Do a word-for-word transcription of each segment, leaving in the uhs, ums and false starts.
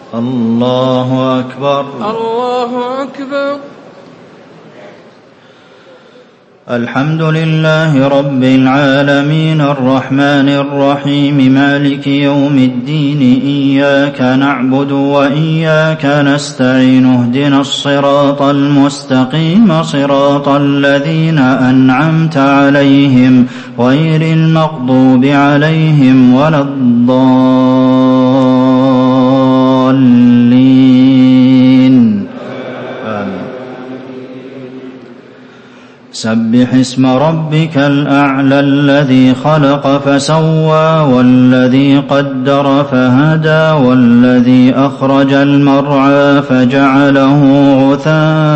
الله أكبر. الله أكبر. الحمد لله رب العالمين الرحمن الرحيم مالك يوم الدين إياك نعبد وإياك نستعين اهدنا الصراط المستقيم صراط الذين أنعمت عليهم غير المغضوب عليهم ولا الضالين آمين. سبح اسم ربك الأعلى الذي خلق فسوى والذي قدر فهدى والذي أخرج المرعى فجعله غثاء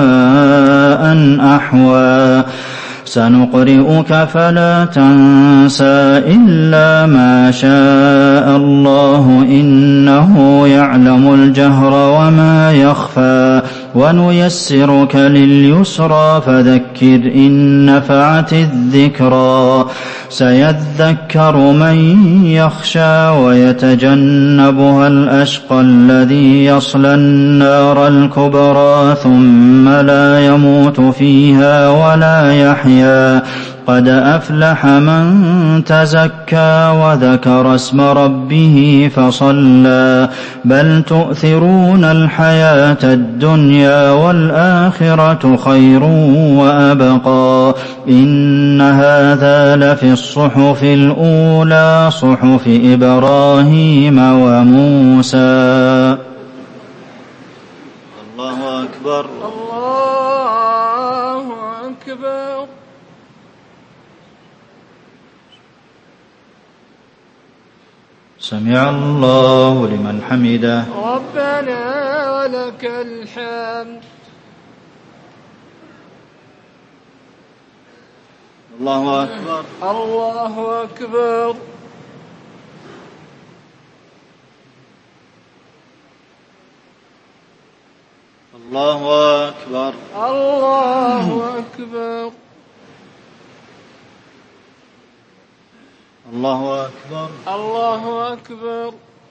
أحوى سنقرئك فلا تنسى إلا ما شاء الله إنه يعلم الجهر وما يخفى ونيسرك لليسرى فذكر إن نفعت الذكرى سيذكر من يخشى ويتجنبها الأشقى الذي يصلى النار الكبرى ثم لا يموت فيها ولا يحيا قد أفلح من تزكى وذكر اسم ربه فصلى بل تؤثرون الحياة الدنيا والآخرة خير وأبقى إن هذا لفي الصحف الأولى صحف إبراهيم وموسى. الله أكبر. الله أكبر. سمع الله لمن حمده. ربنا ولك الحمد. الله أكبر. الله أكبر. الله أكبر. الله أكبر. الله أكبر. الله أكبر.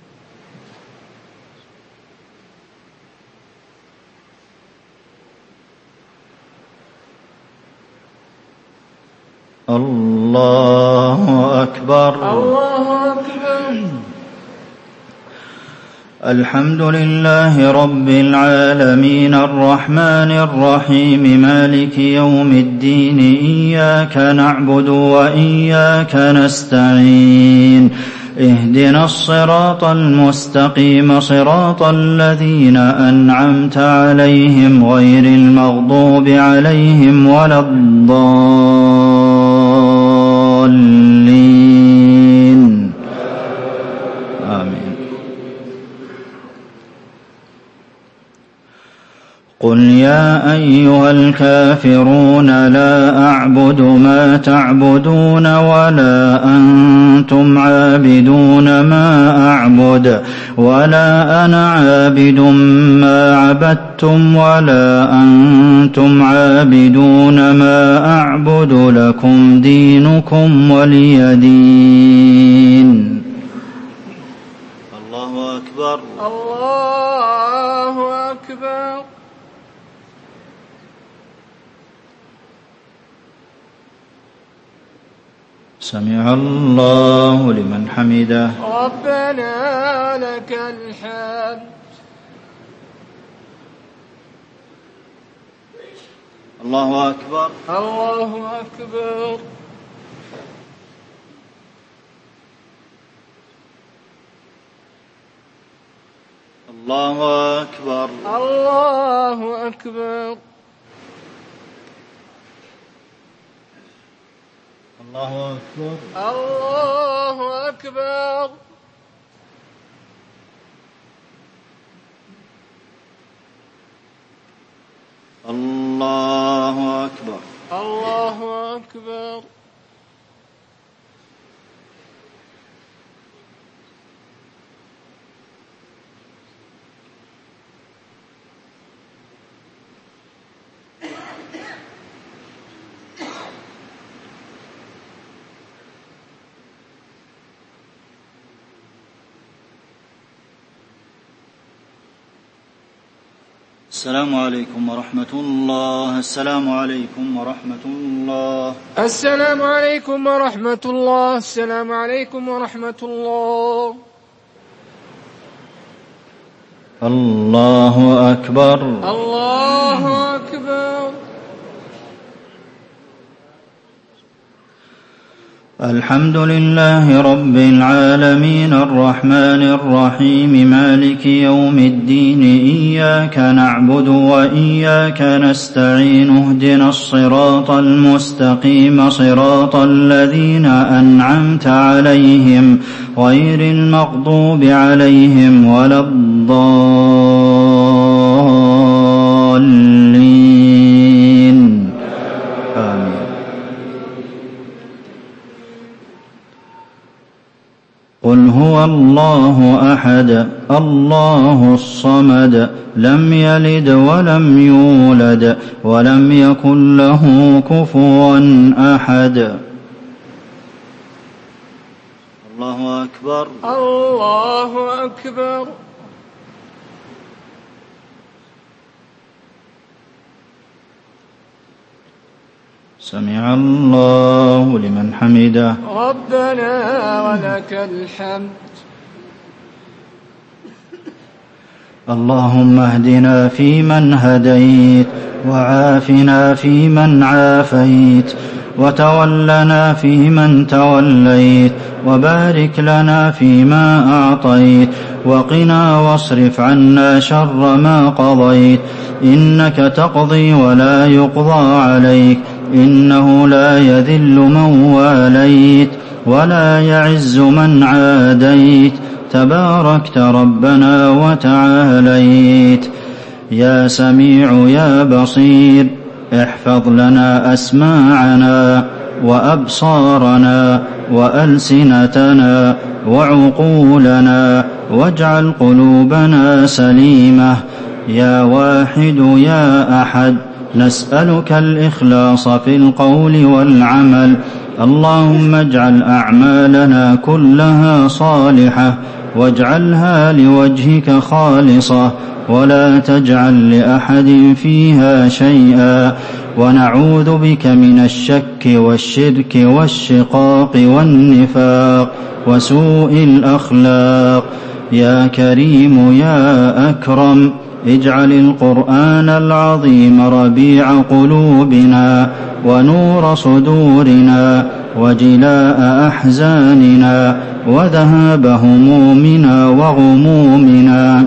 الله أكبر. الله أكبر. الحمد لله رب العالمين الرحمن الرحيم مالك يوم الدين إياك نعبد وإياك نستعين اهدنا الصراط المستقيم صراط الذين أنعمت عليهم غير المغضوب عليهم ولا الضالين آمين. قل يا أيها الكافرون لا أعبد ما تعبدون ولا أنتم عابدون ما أعبد ولا أنا عابد ما عبدتم ولا أنتم عابدون ما أعبد لكم دينكم ولي دين. الله أكبر. الله أكبر. سمع الله لمن حمده. ربنا لك الحمد. الله أكبر. الله أكبر. الله أكبر. الله أكبر. الله أكبر. الله أكبر. الله أكبر. الله أكبر. السلام عليكم ورحمة الله. السلام عليكم ورحمة الله. السلام عليكم ورحمة الله. السلام عليكم ورحمة الله. الله أكبر. الله أكبر. الحمد لله رب العالمين الرحمن الرحيم مالك يوم الدين إياك نعبد وإياك نستعين اهدنا الصراط المستقيم صراط الذين أنعمت عليهم غير المغضوب عليهم ولا الضالين آمين. قل هو الله أحد الله الصمد لم يلد ولم يولد ولم يكن له كفوا أحد. الله أكبر. الله أكبر. سمع الله لمن حمده. ربنا ولك الحمد. اللهم اهدنا فيمن هديت وعافنا فيمن عافيت وتولنا فيمن توليت وبارك لنا فيما أعطيت وقنا واصرف عنا شر ما قضيت إنك تقضي ولا يقضى عليك إنه لا يذل من واليت ولا يعز من عاديت تباركت ربنا وتعاليت. يا سميع يا بصير احفظ لنا أسماعنا وأبصارنا وألسنتنا وعقولنا واجعل قلوبنا سليمة. يا واحد يا أحد نسألك الإخلاص في القول والعمل. اللهم اجعل أعمالنا كلها صالحة واجعلها لوجهك خالصة ولا تجعل لأحد فيها شيئا ونعوذ بك من الشك والشرك والشقاق والنفاق وسوء الأخلاق. يا كريم يا أكرم اجعل القرآن العظيم ربيع قلوبنا ونور صدورنا وجلاء أحزاننا وذهاب همومنا وغمومنا.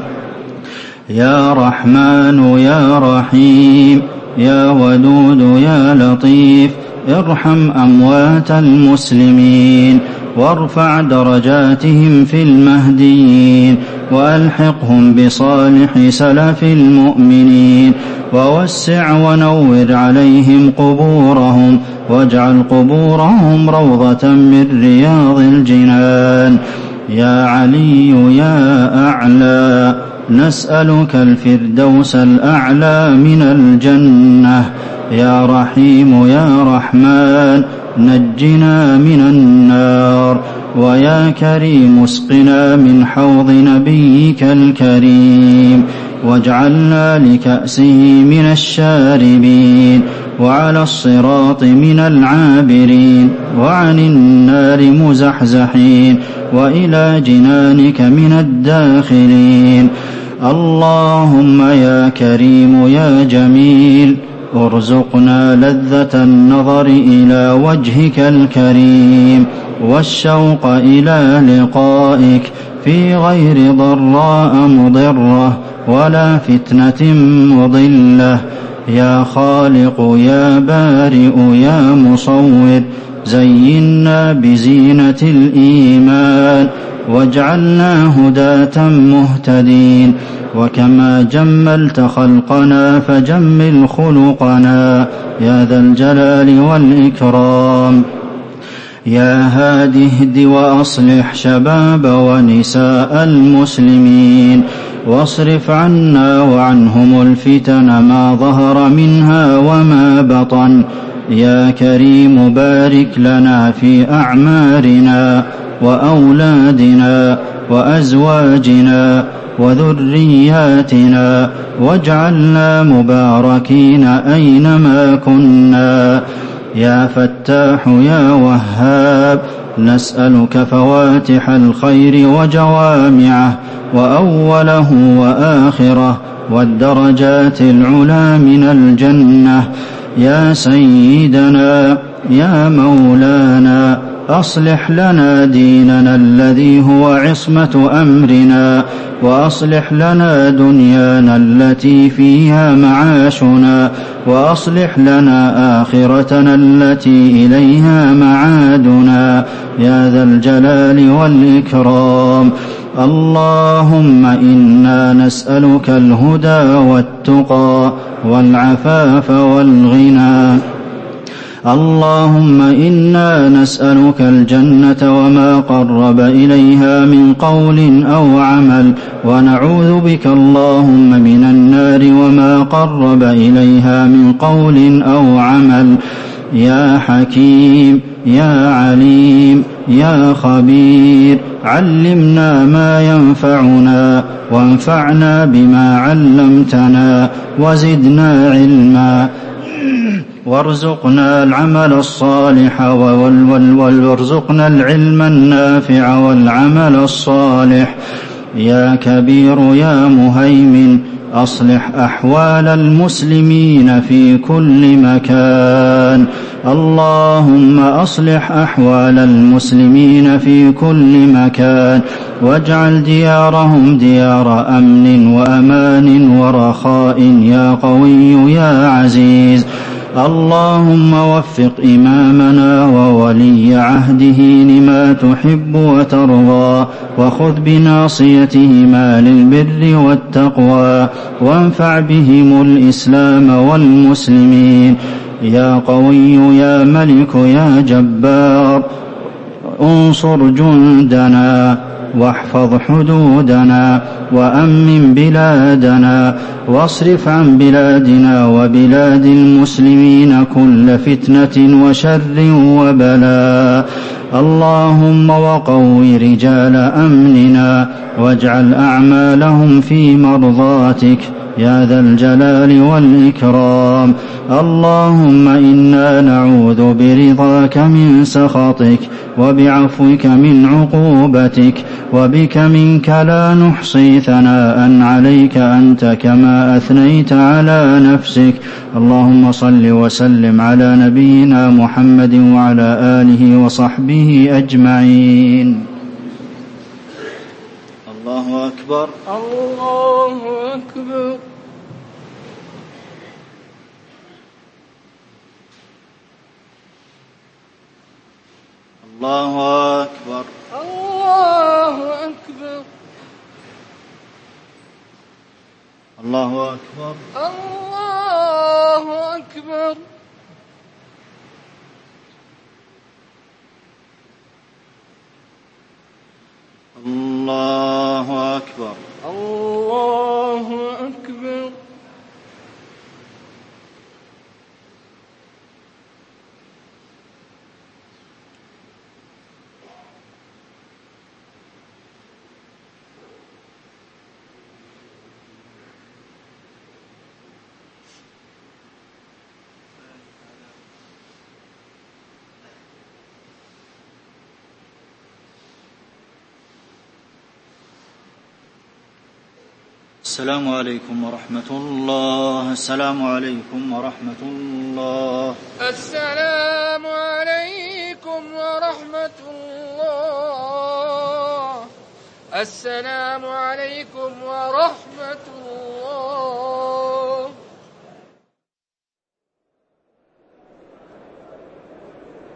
يا رحمن يا رحيم يا ودود يا لطيف ارحم أموات المسلمين وارفع درجاتهم في المهديين وألحقهم بصالح سلف المؤمنين ووسع ونور عليهم قبورهم واجعل قبورهم روضة من رياض الجنان. يا علي يا أعلى نسألك الفردوس الأعلى من الجنة. يا رحيم يا رحمن نجنا من النار. ويا كريم اسقنا من حوض نبيك الكريم واجعلنا لكأسه من الشاربين وعلى الصراط من العابرين وعن النار مزحزحين وإلى جنانك من الداخلين. اللهم يا كريم يا جميل ارزقنا لذة النظر إلى وجهك الكريم والشوق إلى لقائك في غير ضراء مضرة ولا فتنة مضلة. يا خالق يا بارئ يا مصور زينا بزينة الإيمان واجعلنا هداة مهتدين. وكما جملت خلقنا فجمل خلقنا يا ذا الجلال والإكرام. يا هادي اهد وأصلح شباب ونساء المسلمين واصرف عنا وعنهم الفتن ما ظهر منها وما بطن. يا كريم بارك لنا في أعمارنا وأولادنا وأزواجنا وذرياتنا، واجعلنا مباركين أينما كنا. يا فتاح يا وهاب، نسألك فواتح الخير وجوامعه وأوله وآخره والدرجات العلى من الجنة. يا سيدنا يا مولانا، أصلح لنا ديننا الذي هو عصمة أمرنا، وأصلح لنا دنيانا التي فيها معاشنا، وأصلح لنا آخرتنا التي إليها معادنا، يا ذا الجلال والإكرام. اللهم إنا نسألك الهدى والتقى والعفاف والغنى. اللهم إنا نسألك الجنة وما قرب إليها من قول أو عمل، ونعوذ بك اللهم من النار وما قرب إليها من قول أو عمل. يا حكيم يا عليم يا خبير، علمنا ما ينفعنا وانفعنا بما علمتنا وزدنا علما، وارزقنا العمل الصالح وارزقنا العلم النافع والعمل الصالح. يا كبير يا مهيمن، أصلح أحوال المسلمين في كل مكان. اللهم أصلح أحوال المسلمين في كل مكان، واجعل ديارهم ديار أمن وأمان ورخاء يا قوي يا عزيز. اللهم وفق إمامنا وولي عهده لما تحب وترضى، وخذ بناصيتهما للبر والتقوى، وانفع بهم الإسلام والمسلمين. يا قوي يا ملك يا جبار، انصر جندنا واحفظ حدودنا وأمن بلادنا، واصرف عن بلادنا وبلاد المسلمين كل فتنة وشر وبلاء. اللهم وقو رجال أمننا، واجعل أعمالهم في مرضاتك يا ذا الجلال والإكرام. اللهم إنا نعوذ برضاك من سخطك، وبعفوك من عقوبتك، وبك منك لا نحصي ثناء عليك أنت كما أثنيت على نفسك. اللهم صل وسلم على نبينا محمد وعلى آله وصحبه أجمعين. الله أكبر الله أكبر. الله أكبر الله أكبر الله أكبر الله أكبر. الله أكبر الله أكبر. السلام عليكم ورحمة الله. السلام عليكم ورحمة الله. السلام عليكم ورحمة الله. السلام عليكم ورحمة الله.